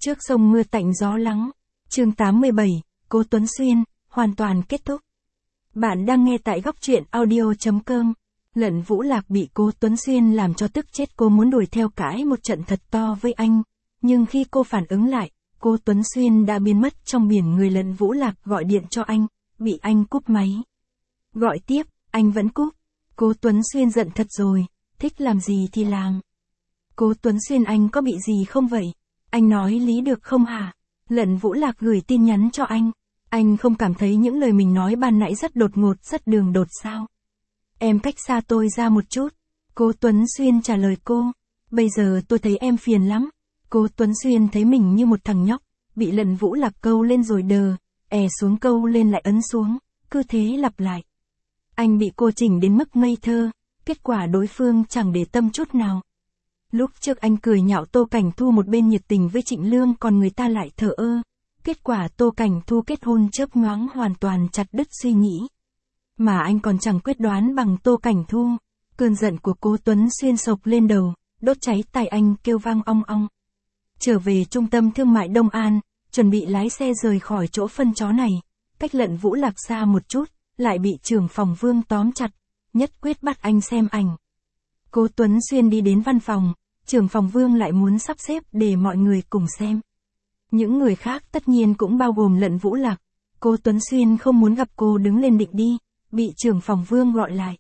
Trước sông mưa tạnh gió lắng. Chương 87, Cố Tuấn Xuyên, hoàn toàn kết thúc. Bạn đang nghe tại góc truyện audio.com. Lận Vũ Lạc bị Cố Tuấn Xuyên làm cho tức chết, cô muốn đuổi theo cãi một trận thật to với anh. Nhưng khi cô phản ứng lại, Cố Tuấn Xuyên đã biến mất trong biển người. Lận Vũ Lạc gọi điện cho anh, bị anh cúp máy. Gọi tiếp, anh vẫn cúp. Cố Tuấn Xuyên giận thật rồi, thích làm gì thì làm. Cố Tuấn Xuyên, anh có bị gì không vậy? Anh nói lý được không hả? Lận Vũ Lạc gửi tin nhắn cho anh. Anh không cảm thấy những lời mình nói ban nãy rất đột ngột, rất đường đột sao? Em cách xa tôi ra một chút. Cố Tuấn Xuyên trả lời cô. Bây giờ tôi thấy em phiền lắm. Cố Tuấn Xuyên thấy mình như một thằng nhóc, bị Lận Vũ Lạc câu lên rồi đờ, xuống câu lên lại ấn xuống, cứ thế lặp lại. Anh bị cô chỉnh đến mức ngây thơ, kết quả đối phương chẳng để tâm chút nào. Lúc trước anh cười nhạo Tô Cảnh Thu một bên nhiệt tình với Trịnh Lương, còn người ta lại thờ ơ. Kết quả Tô Cảnh Thu kết hôn chớp nhoáng hoàn toàn chặt đứt suy nghĩ. Mà anh còn chẳng quyết đoán bằng Tô Cảnh Thu. Cơn giận của Cố Tuấn Xuyên sộc lên đầu, đốt cháy tai anh kêu vang ong ong. Trở về trung tâm thương mại Đông An, chuẩn bị lái xe rời khỏi chỗ phân chó này, cách Lận Vũ Lạc xa một chút, lại bị trưởng phòng Vương tóm chặt, nhất quyết bắt anh xem ảnh. Cố Tuấn Xuyên đi đến văn phòng, trưởng phòng Vương lại muốn sắp xếp để mọi người cùng xem. Những người khác tất nhiên cũng bao gồm Lận Vũ Lạc. Cố Tuấn Xuyên không muốn gặp cô, đứng lên định đi, bị trưởng phòng Vương gọi lại.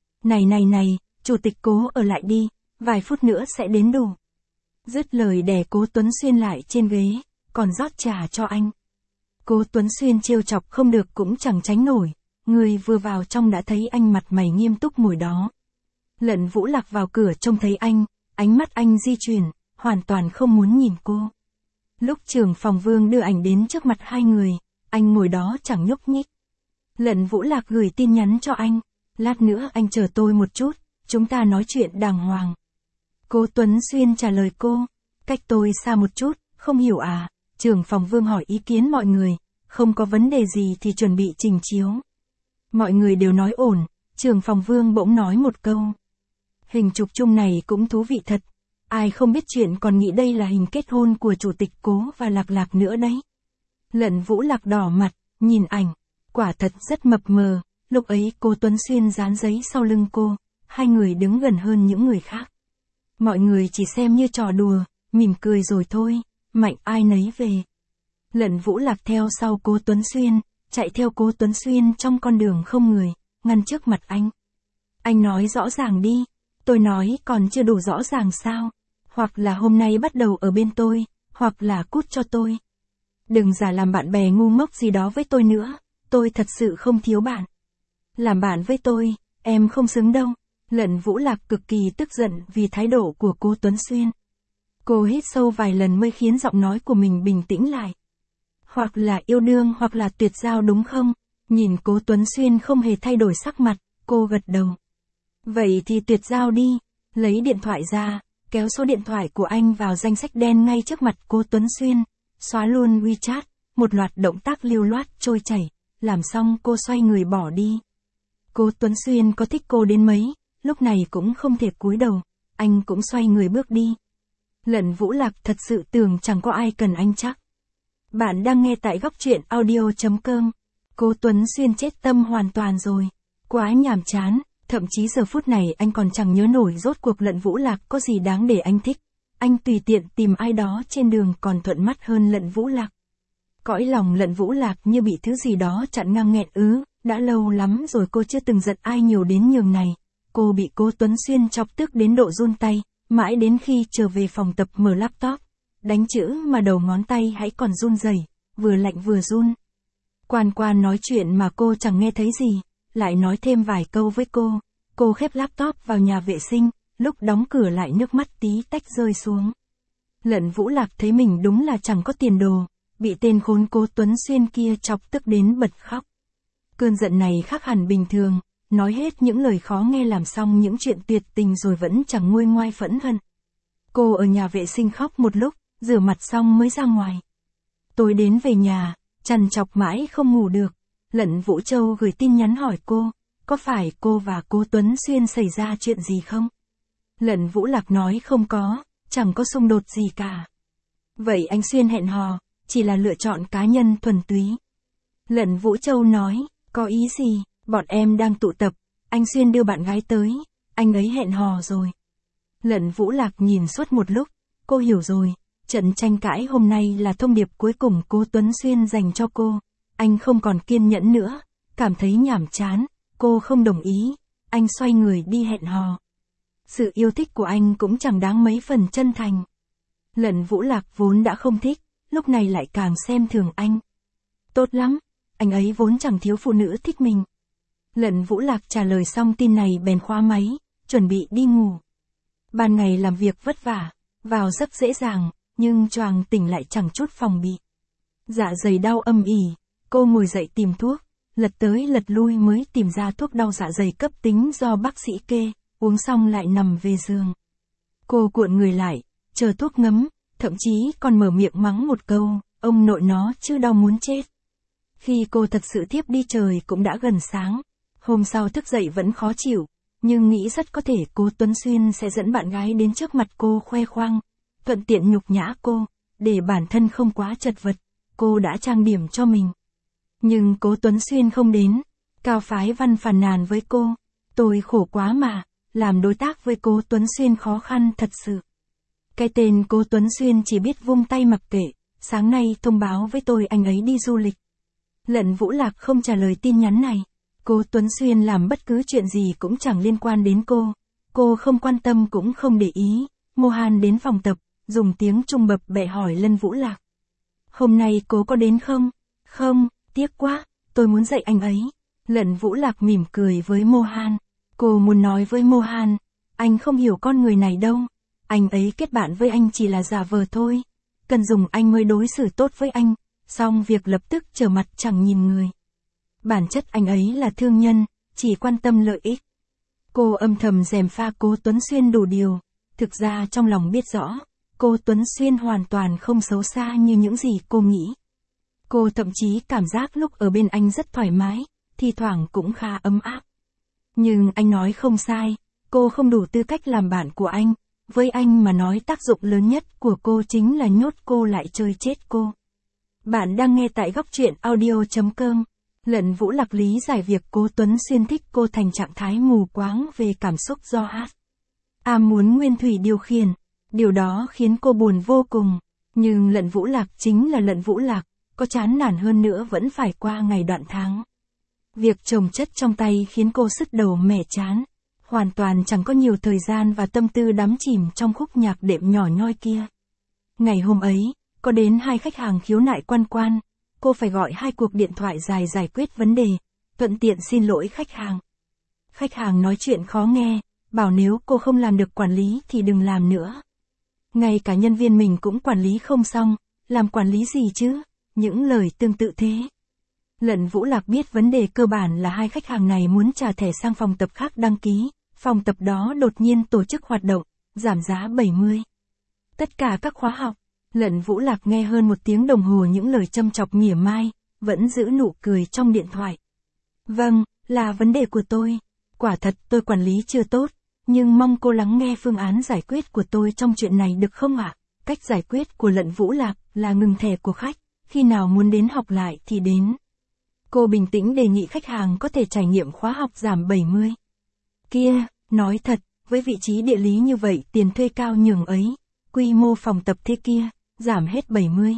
Này, chủ tịch Cố ở lại đi, vài phút nữa sẽ đến đủ. Dứt lời đè Cố Tuấn Xuyên lại trên ghế, còn rót trà cho anh. Cố Tuấn Xuyên trêu chọc không được cũng chẳng tránh nổi, người vừa vào trong đã thấy anh mặt mày nghiêm túc ngồi đó. Lận Vũ Lạc vào cửa trông thấy anh, ánh mắt anh di chuyển, hoàn toàn không muốn nhìn cô. Lúc trưởng phòng Vương đưa ảnh đến trước mặt hai người, anh ngồi đó chẳng nhúc nhích. Lận Vũ Lạc gửi tin nhắn cho anh, lát nữa anh chờ tôi một chút, chúng ta nói chuyện đàng hoàng. Cố Tuấn Xuyên trả lời cô, cách tôi xa một chút, không hiểu à? Trưởng phòng Vương hỏi ý kiến mọi người, không có vấn đề gì thì chuẩn bị trình chiếu. Mọi người đều nói ổn, trưởng phòng Vương bỗng nói một câu. Hình chụp chung này cũng thú vị thật, ai không biết chuyện còn nghĩ đây là hình kết hôn của chủ tịch Cố và Lạc Lạc nữa đấy. Lận Vũ Lạc đỏ mặt, nhìn ảnh, quả thật rất mập mờ, lúc ấy Cố Tuấn Xuyên dán giấy sau lưng cô, hai người đứng gần hơn những người khác. Mọi người chỉ xem như trò đùa, mỉm cười rồi thôi, mạnh ai nấy về. Lận Vũ Lạc theo sau Cố Tuấn Xuyên, chạy theo Cố Tuấn Xuyên trong con đường không người, ngăn trước mặt anh. Anh nói rõ ràng đi. Tôi nói còn chưa đủ rõ ràng sao? Hoặc là hôm nay bắt đầu ở bên tôi, hoặc là cút cho tôi. Đừng giả làm bạn bè ngu ngốc gì đó với tôi nữa, tôi thật sự không thiếu bạn. Làm bạn với tôi, em không xứng đâu. Lận Vũ Lạc cực kỳ tức giận vì thái độ của Cố Tuấn Xuyên. Cô hít sâu vài lần mới khiến giọng nói của mình bình tĩnh lại. Hoặc là yêu đương hoặc là tuyệt giao đúng không? Nhìn Cố Tuấn Xuyên không hề thay đổi sắc mặt, cô gật đầu. Vậy thì tuyệt giao đi. Lấy điện thoại ra, kéo số điện thoại của anh vào danh sách đen ngay trước mặt Cố Tuấn Xuyên, xóa luôn WeChat, một loạt động tác lưu loát trôi chảy, làm xong cô xoay người bỏ đi. Cố Tuấn Xuyên có thích cô đến mấy, lúc này cũng không thể cúi đầu, anh cũng xoay người bước đi. Lận Vũ Lạc thật sự tưởng chẳng có ai cần anh chắc. Bạn đang nghe tại góc truyện audio.com. Cố Tuấn Xuyên chết tâm hoàn toàn rồi, quá nhàm chán. Thậm chí giờ phút này anh còn chẳng nhớ nổi rốt cuộc Lận Vũ Lạc có gì đáng để anh thích. Anh tùy tiện tìm ai đó trên đường còn thuận mắt hơn Lận Vũ Lạc. Cõi lòng Lận Vũ Lạc như bị thứ gì đó chặn ngang nghẹn đã lâu lắm rồi cô chưa từng giận ai nhiều đến nhường này. Cô bị Cố Tuấn Xuyên chọc tức đến độ run tay, mãi đến khi trở về phòng tập mở laptop, đánh chữ mà đầu ngón tay hãy còn run rẩy, vừa lạnh vừa run. Quan nói chuyện mà cô chẳng nghe thấy gì. Lại nói thêm vài câu với cô khép laptop vào nhà vệ sinh, lúc đóng cửa lại nước mắt tí tách rơi xuống. Lận Vũ Lạc thấy mình đúng là chẳng có tiền đồ, bị tên khốn Cố Tuấn Xuyên kia chọc tức đến bật khóc. Cơn giận này khác hẳn bình thường, nói hết những lời khó nghe, làm xong những chuyện tuyệt tình rồi vẫn chẳng nguôi ngoai phẫn hận. Cô ở nhà vệ sinh khóc một lúc, rửa mặt xong mới ra ngoài. Tối đến về nhà, trằn trọc mãi không ngủ được. Lận Vũ Châu gửi tin nhắn hỏi cô, có phải cô và Cố Tuấn Xuyên xảy ra chuyện gì không? Lận Vũ Lạc nói không có, chẳng có xung đột gì cả. Vậy anh Xuyên hẹn hò, chỉ là lựa chọn cá nhân thuần túy. Lận Vũ Châu nói, có ý gì, bọn em đang tụ tập, anh Xuyên đưa bạn gái tới, anh ấy hẹn hò rồi. Lận Vũ Lạc nhìn suốt một lúc, cô hiểu rồi, trận tranh cãi hôm nay là thông điệp cuối cùng Cố Tuấn Xuyên dành cho cô. Anh không còn kiên nhẫn nữa, cảm thấy nhàm chán, cô không đồng ý, anh xoay người đi hẹn hò. Sự yêu thích của anh cũng chẳng đáng mấy phần chân thành. Lận Vũ Lạc vốn đã không thích, lúc này lại càng xem thường anh. Tốt lắm, anh ấy vốn chẳng thiếu phụ nữ thích mình. Lận Vũ Lạc trả lời xong tin này bèn khóa máy, chuẩn bị đi ngủ. Ban ngày làm việc vất vả, vào giấc dễ dàng, nhưng choàng tỉnh lại chẳng chút phòng bị. Dạ dày đau âm ỉ, cô ngồi dậy tìm thuốc, lật tới lật lui mới tìm ra thuốc đau dạ dày cấp tính do bác sĩ kê, uống xong lại nằm về giường. Cô cuộn người lại, chờ thuốc ngấm, thậm chí còn mở miệng mắng một câu, ông nội nó chứ đau muốn chết. Khi cô thật sự thiếp đi trời cũng đã gần sáng, hôm sau thức dậy vẫn khó chịu, nhưng nghĩ rất có thể Cố Tuấn Xuyên sẽ dẫn bạn gái đến trước mặt cô khoe khoang, thuận tiện nhục nhã cô, để bản thân không quá chật vật, cô đã trang điểm cho mình. Nhưng Cố Tuấn Xuyên không đến, Cao Phái Văn phàn nàn với cô, tôi khổ quá mà, làm đối tác với Cố Tuấn Xuyên khó khăn thật sự. Cái tên Cố Tuấn Xuyên chỉ biết vung tay mặc kệ, sáng nay thông báo với tôi anh ấy đi du lịch. Lận Vũ Lạc không trả lời tin nhắn này. Cố Tuấn Xuyên làm bất cứ chuyện gì cũng chẳng liên quan đến cô không quan tâm cũng không để ý. Mohan đến phòng tập, dùng tiếng Trung bập bẹ hỏi Lận Vũ Lạc. Hôm nay cô có đến không? Không, tiếc quá, tôi muốn dạy anh ấy. Lận Vũ Lạc mỉm cười với Mohan. Cô muốn nói với Mohan, anh không hiểu con người này đâu. Anh ấy kết bạn với anh chỉ là giả vờ thôi. Cần dùng anh mới đối xử tốt với anh, xong việc lập tức trở mặt chẳng nhìn người. Bản chất anh ấy là thương nhân, chỉ quan tâm lợi ích. Cô âm thầm gièm pha Cố Tuấn Xuyên đủ điều, thực ra trong lòng biết rõ, Cố Tuấn Xuyên hoàn toàn không xấu xa như những gì cô nghĩ. Cô thậm chí cảm giác lúc ở bên anh rất thoải mái, thi thoảng cũng khá ấm áp. Nhưng anh nói không sai, cô không đủ tư cách làm bạn của anh, với anh mà nói tác dụng lớn nhất của cô chính là nhốt cô lại chơi chết cô. Bạn đang nghe tại góc truyện audio.com. Lận Vũ Lạc lý giải việc Cố Tuấn Xuyên thích cô thành trạng thái mù quáng về cảm xúc do hát. Muốn Nguyên Thủy điều khiển, điều đó khiến cô buồn vô cùng, nhưng Lận Vũ Lạc chính là Lận Vũ Lạc, có chán nản hơn nữa vẫn phải qua ngày đoạn tháng. Việc chồng chất trong tay khiến cô sứt đầu mẻ chán, hoàn toàn chẳng có nhiều thời gian và tâm tư đắm chìm trong khúc nhạc đệm nhỏ nhoi kia. Ngày hôm ấy, có đến 2 khách hàng khiếu nại quan, cô phải gọi 2 cuộc điện thoại dài giải quyết vấn đề, thuận tiện xin lỗi khách hàng. Khách hàng nói chuyện khó nghe, bảo nếu cô không làm được quản lý thì đừng làm nữa. Ngay cả nhân viên mình cũng quản lý không xong, làm quản lý gì chứ, những lời tương tự thế. Lận Vũ Lạc biết vấn đề cơ bản là 2 khách hàng này muốn trả thẻ sang phòng tập khác đăng ký, phòng tập đó đột nhiên tổ chức hoạt động, giảm giá 70. Tất cả các khóa học. Lận Vũ Lạc nghe hơn 1 tiếng đồng hồ những lời châm chọc mỉa mai, vẫn giữ nụ cười trong điện thoại. Vâng, là vấn đề của tôi. Quả thật tôi quản lý chưa tốt, nhưng mong cô lắng nghe phương án giải quyết của tôi trong chuyện này được không ạ? Cách giải quyết của Lận Vũ Lạc là ngừng thẻ của khách, khi nào muốn đến học lại thì đến. Cô bình tĩnh đề nghị khách hàng có thể trải nghiệm khóa học giảm 70. Kia, nói thật, với vị trí địa lý như vậy tiền thuê cao nhường ấy, quy mô phòng tập thế kia, giảm hết 70.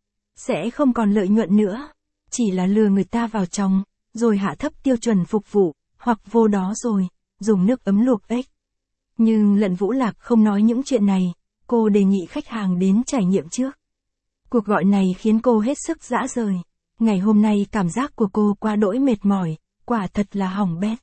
Sẽ không còn lợi nhuận nữa, chỉ là lừa người ta vào trong, rồi hạ thấp tiêu chuẩn phục vụ, hoặc vô đó rồi, dùng nước ấm luộc ếch. Nhưng Lận Vũ Lạc không nói những chuyện này, cô đề nghị khách hàng đến trải nghiệm trước. Cuộc gọi này khiến cô hết sức rã rời. Ngày hôm nay cảm giác của cô quá đỗi mệt mỏi, quả thật là hỏng bét.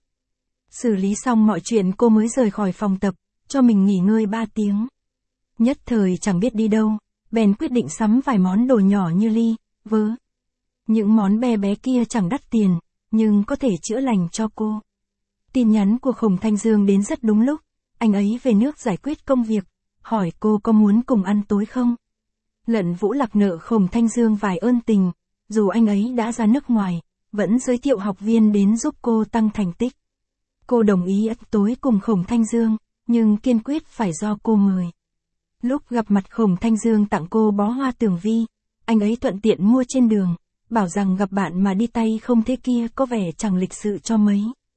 Xử lý xong mọi chuyện cô mới rời khỏi phòng tập, cho mình nghỉ ngơi 3 tiếng. Nhất thời chẳng biết đi đâu, bèn quyết định sắm vài món đồ nhỏ như ly, vớ. Những món bé bé kia chẳng đắt tiền, nhưng có thể chữa lành cho cô. Tin nhắn của Khổng Thanh Dương đến rất đúng lúc, anh ấy về nước giải quyết công việc, hỏi cô có muốn cùng ăn tối không. Lận Vũ Lạc nợ Khổng Thanh Dương vài ơn tình, dù anh ấy đã ra nước ngoài, vẫn giới thiệu học viên đến giúp cô tăng thành tích. Cô đồng ý ăn tối cùng Khổng Thanh Dương, nhưng kiên quyết phải do cô mời. Lúc gặp mặt Khổng Thanh Dương tặng cô bó hoa tường vi, anh ấy thuận tiện mua trên đường, bảo rằng gặp bạn mà đi tay không thế kia có vẻ chẳng lịch sự cho mấy.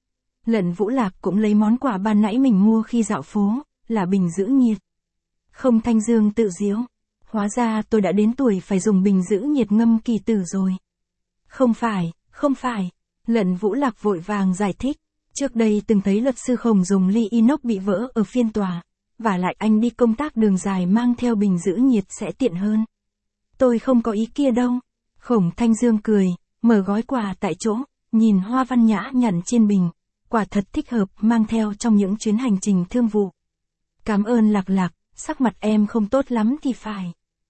Lận Vũ Lạc cũng lấy món quà ban nãy mình mua khi dạo phố, là bình giữ nhiệt. Khổng Thanh Dương tự giễu, hóa ra tôi đã đến tuổi phải dùng bình giữ nhiệt ngâm kỳ tử rồi. Không phải, Lận Vũ Lạc vội vàng giải thích, trước đây từng thấy luật sư Khổng dùng ly inox bị vỡ ở phiên tòa, vả lại anh đi công tác đường dài mang theo bình giữ nhiệt sẽ tiện hơn. Tôi không có ý kia đâu. Khổng Thanh Dương cười, mở gói quà tại chỗ, nhìn hoa văn nhã nhặn trên bình, quả thật thích hợp mang theo trong những chuyến hành trình thương vụ. Cảm ơn Lạc Lạc, sắc mặt em không tốt lắm thì phải.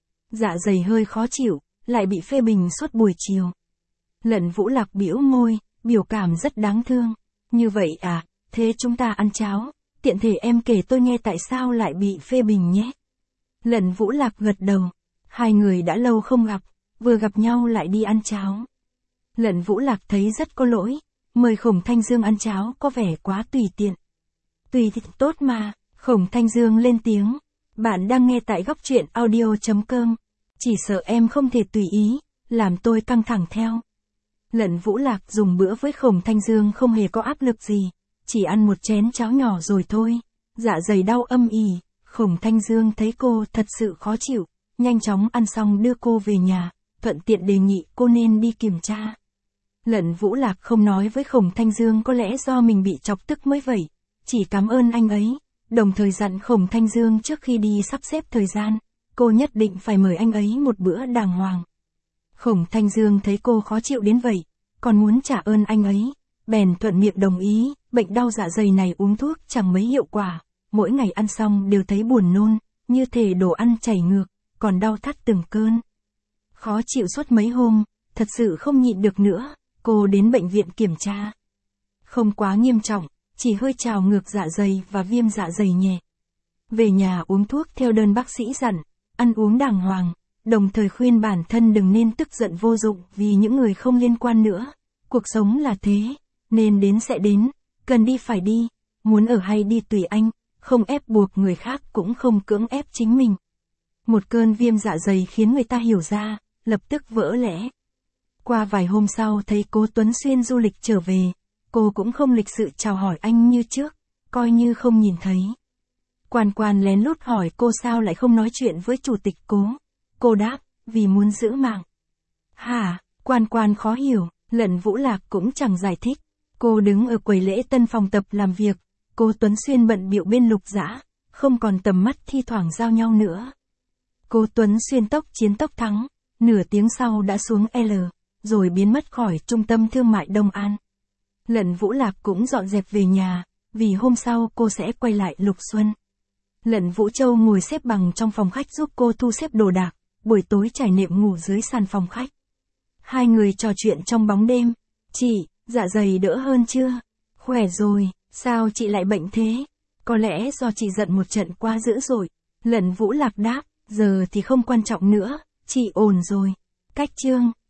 Dạ dày hơi khó chịu, lại bị phê bình suốt buổi chiều. Lận Vũ Lạc bĩu môi, biểu cảm rất đáng thương. Như vậy à, thế chúng ta ăn cháo, tiện thể em kể tôi nghe tại sao lại bị phê bình nhé. Lận Vũ Lạc gật đầu, hai người đã lâu không gặp, vừa gặp nhau lại đi ăn cháo. Lận Vũ Lạc thấy rất có lỗi, mời Khổng Thanh Dương ăn cháo có vẻ quá tùy tiện. Tùy tiện tốt mà, Khổng Thanh Dương lên tiếng. Bạn đang nghe tại góc truyện audio.com. Chỉ sợ em không thể tùy ý, làm tôi căng thẳng theo. Lận Vũ Lạc dùng bữa với Khổng Thanh Dương không hề có áp lực gì, chỉ ăn một chén cháo nhỏ rồi thôi. Dạ dày đau âm ỉ, Khổng Thanh Dương thấy cô thật sự khó chịu, nhanh chóng ăn xong đưa cô về nhà, thuận tiện đề nghị cô nên đi kiểm tra. Lận Vũ Lạc không nói với Khổng Thanh Dương có lẽ do mình bị chọc tức mới vậy, chỉ cảm ơn anh ấy, đồng thời dặn Khổng Thanh Dương trước khi đi sắp xếp thời gian, cô nhất định phải mời anh ấy một bữa đàng hoàng. Khổng Thanh Dương thấy cô khó chịu đến vậy, còn muốn trả ơn anh ấy, bèn thuận miệng đồng ý, bệnh đau dạ dày này uống thuốc chẳng mấy hiệu quả, mỗi ngày ăn xong đều thấy buồn nôn, như thể đồ ăn chảy ngược, còn đau thắt từng cơn. Khó chịu suốt mấy hôm, thật sự không nhịn được nữa, cô đến bệnh viện kiểm tra. Không quá nghiêm trọng, chỉ hơi trào ngược dạ dày và viêm dạ dày nhẹ. Về nhà uống thuốc theo đơn bác sĩ dặn, ăn uống đàng hoàng, đồng thời khuyên bản thân đừng nên tức giận vô dụng vì những người không liên quan nữa. Cuộc sống là thế, nên đến sẽ đến, cần đi phải đi, muốn ở hay đi tùy anh, không ép buộc người khác cũng không cưỡng ép chính mình. Một cơn viêm dạ dày khiến người ta hiểu ra, lập tức vỡ lẽ. Qua vài hôm sau thấy Cố Tuấn Xuyên du lịch trở về, cô cũng không lịch sự chào hỏi anh như trước, coi như không nhìn thấy. Quan Quan lén lút hỏi cô sao lại không nói chuyện với chủ tịch Cố. Cô đáp, vì muốn giữ mạng. Hả? Quan Quan khó hiểu, Lận Vũ Lạc cũng chẳng giải thích. Cô đứng ở quầy lễ tân phòng tập làm việc, Cố Tuấn Xuyên bận bịu bên Lục Dã, không còn tầm mắt thi thoảng giao nhau nữa. Cố Tuấn Xuyên tốc chiến tốc thắng, nửa tiếng sau đã xuống L, rồi biến mất khỏi trung tâm thương mại Đông An. Lận Vũ Lạc cũng dọn dẹp về nhà, vì hôm sau cô sẽ quay lại Lục Xuân. Lận Vũ Châu ngồi xếp bằng trong phòng khách giúp cô thu xếp đồ đạc, buổi tối trải nệm ngủ dưới sàn phòng khách. Hai người trò chuyện trong bóng đêm. Chị, dạ dày đỡ hơn chưa? Khỏe rồi, sao chị lại bệnh thế? Có lẽ do chị giận một trận quá dữ dội. Lận Vũ Lạc đáp, giờ thì không quan trọng nữa, chị ổn rồi. Cách chương